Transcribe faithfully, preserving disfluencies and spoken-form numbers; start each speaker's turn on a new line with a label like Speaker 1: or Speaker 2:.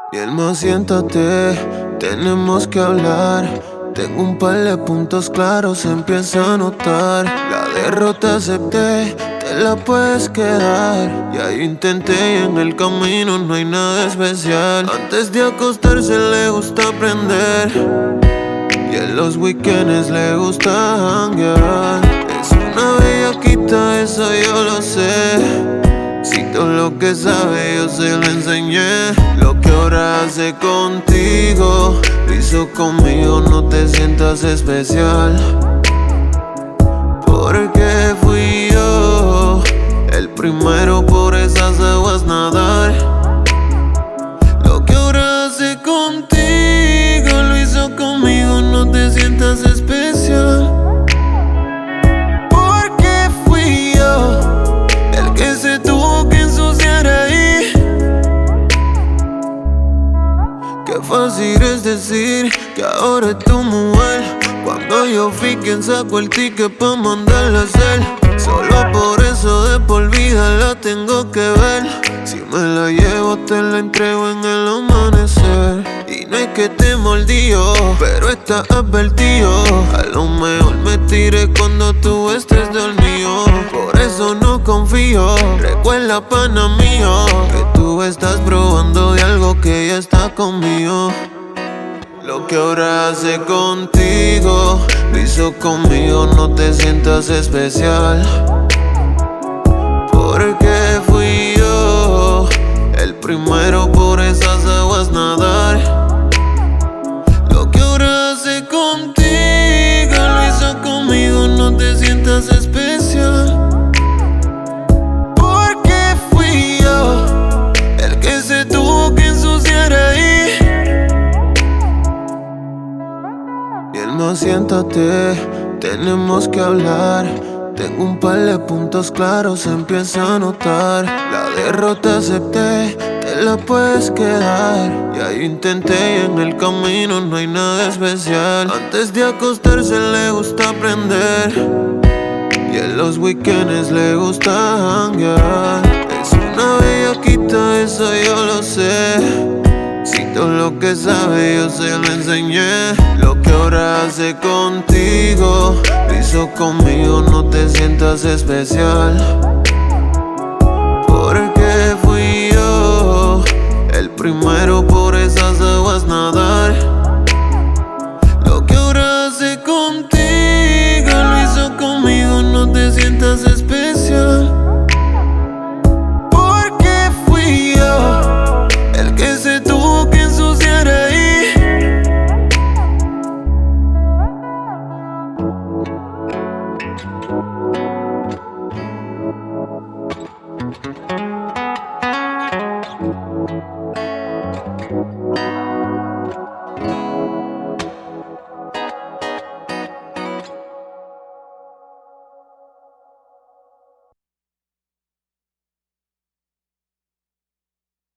Speaker 1: Bien, más siéntate, tenemos que hablar. Tengo un par de puntos claros, se empieza a notar. La derrota acepté, te la puedes quedar. Ya yo intenté y en el camino no hay nada especial. Antes de acostarse le gusta aprender y en los weekends le gusta janguear. Es una bellaquita, eso yo lo sé. Si todo lo que sabe yo se lo enseñé. Lo que ahora hace contigo lo hizo conmigo, no te sientas especial. Porque fui yo el primero por esas aguas nadar. Lo que ahora hace contigo lo hizo conmigo, no te sientas especial. Porque fui yo el que se tuvo que ensuciar ahí. Qué fácil es decir que ahora es tu mujer, cuando yo fui quien sacó el ticket pa' mandarla a hacer. Solo por eso de por vida la tengo que ver. Si me la llevo te la entrego en el amanecer. Y no es que te mordió, pero está advertido. A lo mejor me tiré cuando tú estés dormido. Por eso no confío. Recuerda, pana mío, que tú estás probando de algo que ya está conmigo. Lo que ahora hace contigo lo hizo conmigo, no te sientas especial. Porque fui yo el primero por esas aguas nadar. Lo que ahora hace contigo lo hizo conmigo, no te sientas especial. Porque fui yo el que se tuvo que ensuciar ahí. Bien, más siéntate, tenemos que hablar. Tengo un par de puntos claros, se empieza a notar. La derrota acepté, te la puedes quedar. Ya yo intenté y en el camino no hay nada especial. Antes de acostarse le gusta aprender y en los weekends le gusta janguear. Es una bellaquita, eso yo lo sé. Si todo lo que sabe yo se lo enseñé. Lo que ahora hace contigo lo hizo conmigo, no te sientas especial. Porque fui yo el primero